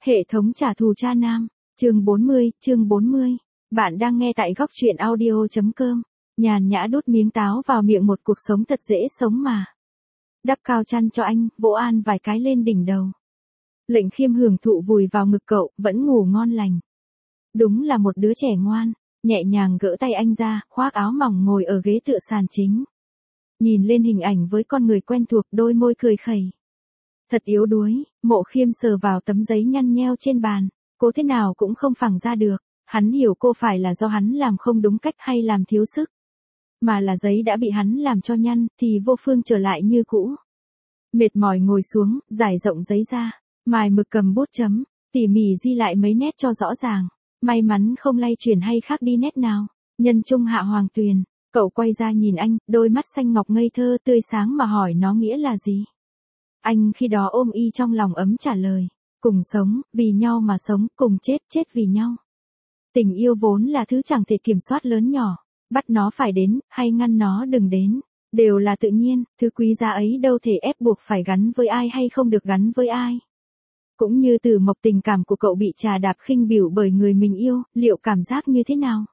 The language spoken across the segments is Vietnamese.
Hệ thống trả thù cha nam, chương 40. Bạn đang nghe tại góc truyện audio.com. Nhàn nhã đút miếng táo vào miệng, một cuộc sống thật dễ sống mà. Đắp cao chăn cho anh, vỗ an vài cái lên đỉnh đầu. Lệnh Khiêm hưởng thụ vùi vào ngực cậu, vẫn ngủ ngon lành. Đúng là một đứa trẻ ngoan, nhẹ nhàng gỡ tay anh ra, khoác áo mỏng ngồi ở ghế tựa sàn chính. Nhìn lên hình ảnh với con người quen thuộc, đôi môi cười khẩy. Thật yếu đuối, Mộ Khiêm sờ vào tấm giấy nhăn nheo trên bàn, cố thế nào cũng không phẳng ra được. Hắn hiểu cô phải là do hắn làm không đúng cách hay làm thiếu sức, mà là giấy đã bị hắn làm cho nhăn, thì vô phương trở lại như cũ. Mệt mỏi ngồi xuống, giải rộng giấy ra, mài mực cầm bút chấm, tỉ mỉ ghi lại mấy nét cho rõ ràng. May mắn không lay chuyển hay khác đi nét nào. Nhân trung hạ hoàng tuyền. Cậu quay ra nhìn anh, đôi mắt xanh ngọc ngây thơ tươi sáng mà hỏi nó nghĩa là gì. Anh khi đó ôm y trong lòng ấm trả lời. Cùng sống, vì nhau mà sống, cùng chết, chết vì nhau. Tình yêu vốn là thứ chẳng thể kiểm soát lớn nhỏ. Bắt nó phải đến, hay ngăn nó đừng đến, đều là tự nhiên. Thứ quý giá ấy đâu thể ép buộc phải gắn với ai hay không được gắn với ai. Cũng như Tử Mộc, tình cảm của cậu bị trà đạp khinh bỉ bởi người mình yêu, liệu cảm giác như thế nào?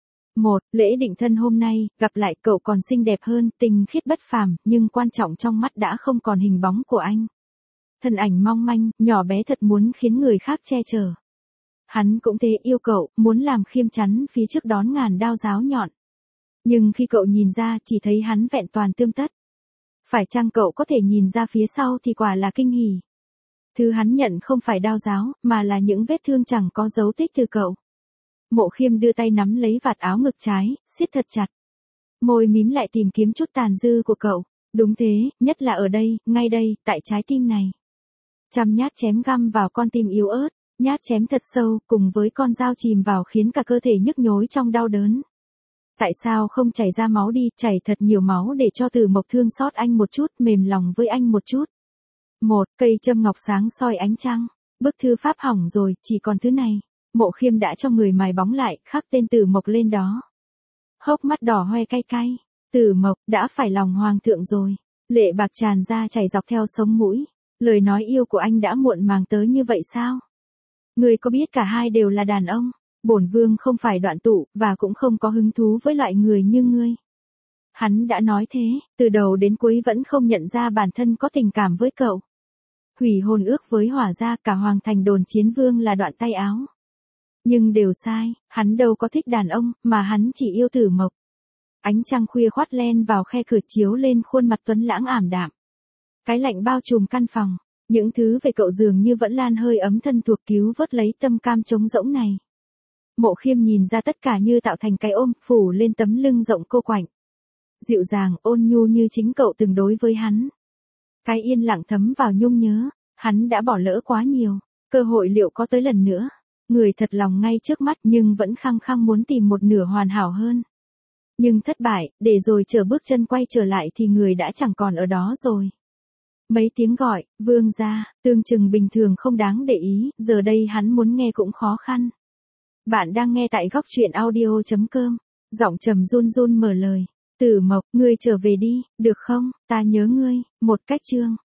Lễ định thân hôm nay, gặp lại cậu còn xinh đẹp hơn, tinh khiết bất phàm, nhưng quan trọng trong mắt đã không còn hình bóng của anh. Thân ảnh mong manh, nhỏ bé thật muốn khiến người khác che chở. Hắn cũng thế, yêu cậu, muốn làm Khiêm chắn phía trước đón ngàn đao giáo nhọn. Nhưng khi cậu nhìn ra, chỉ thấy hắn vẹn toàn tươm tất. Phải chăng cậu có thể nhìn ra phía sau thì quả là kinh hỉ. Thứ hắn nhận không phải đao giáo, mà là những vết thương chẳng có dấu tích từ cậu. Mộ Khiêm đưa tay nắm lấy vạt áo ngực trái, siết thật chặt. Môi mím lại tìm kiếm chút tàn dư của cậu. Đúng thế, nhất là ở đây, ngay đây, tại trái tim này. Trăm nhát chém găm vào con tim yếu ớt, nhát chém thật sâu, cùng với con dao chìm vào khiến cả cơ thể nhức nhối trong đau đớn. Tại sao không chảy ra máu đi, chảy thật nhiều máu để cho Tử Mộc thương xót anh một chút, mềm lòng với anh một chút. Cây châm ngọc sáng soi ánh trăng. Bức thư pháp hỏng rồi, chỉ còn thứ này. Mộ Khiêm đã cho người mài bóng lại, khắc tên Tử Mộc lên đó. Hốc mắt đỏ hoe cay cay. Tử Mộc, đã phải lòng hoàng thượng rồi. Lệ bạc tràn ra chảy dọc theo sống mũi. Lời nói yêu của anh đã muộn màng tới như vậy sao? Người có biết cả hai đều là đàn ông. Bổn vương không phải đoạn tụ, và cũng không có hứng thú với loại người như ngươi. Hắn đã nói thế, từ đầu đến cuối vẫn không nhận ra bản thân có tình cảm với cậu. Hủy hôn ước với Hỏa gia, cả hoàng thành đồn chiến vương là đoạn tay áo. Nhưng đều sai, hắn đâu có thích đàn ông, mà hắn chỉ yêu Tử Mộc. Ánh trăng khuya khoát len vào khe cửa chiếu lên khuôn mặt tuấn lãng ảm đạm. Cái lạnh bao trùm căn phòng, những thứ về cậu dường như vẫn lan hơi ấm thân thuộc cứu vớt lấy tâm cam trống rỗng này. Mộ Khiêm nhìn ra tất cả như tạo thành cái ôm, phủ lên tấm lưng rộng cô quạnh. Dịu dàng, ôn nhu như chính cậu từng đối với hắn. Cái yên lặng thấm vào nhung nhớ, hắn đã bỏ lỡ quá nhiều, cơ hội liệu có tới lần nữa. Người thật lòng ngay trước mắt nhưng vẫn khăng khăng muốn tìm một nửa hoàn hảo hơn. Nhưng thất bại, để rồi chờ bước chân quay trở lại thì người đã chẳng còn ở đó rồi. Mấy tiếng gọi, vương gia, tương chừng bình thường không đáng để ý, giờ đây hắn muốn nghe cũng khó khăn. Bạn đang nghe tại góc truyện audio.com. Giọng trầm run run mở lời. Tử Mộc, ngươi trở về đi, được không, ta nhớ ngươi. Một cách chương.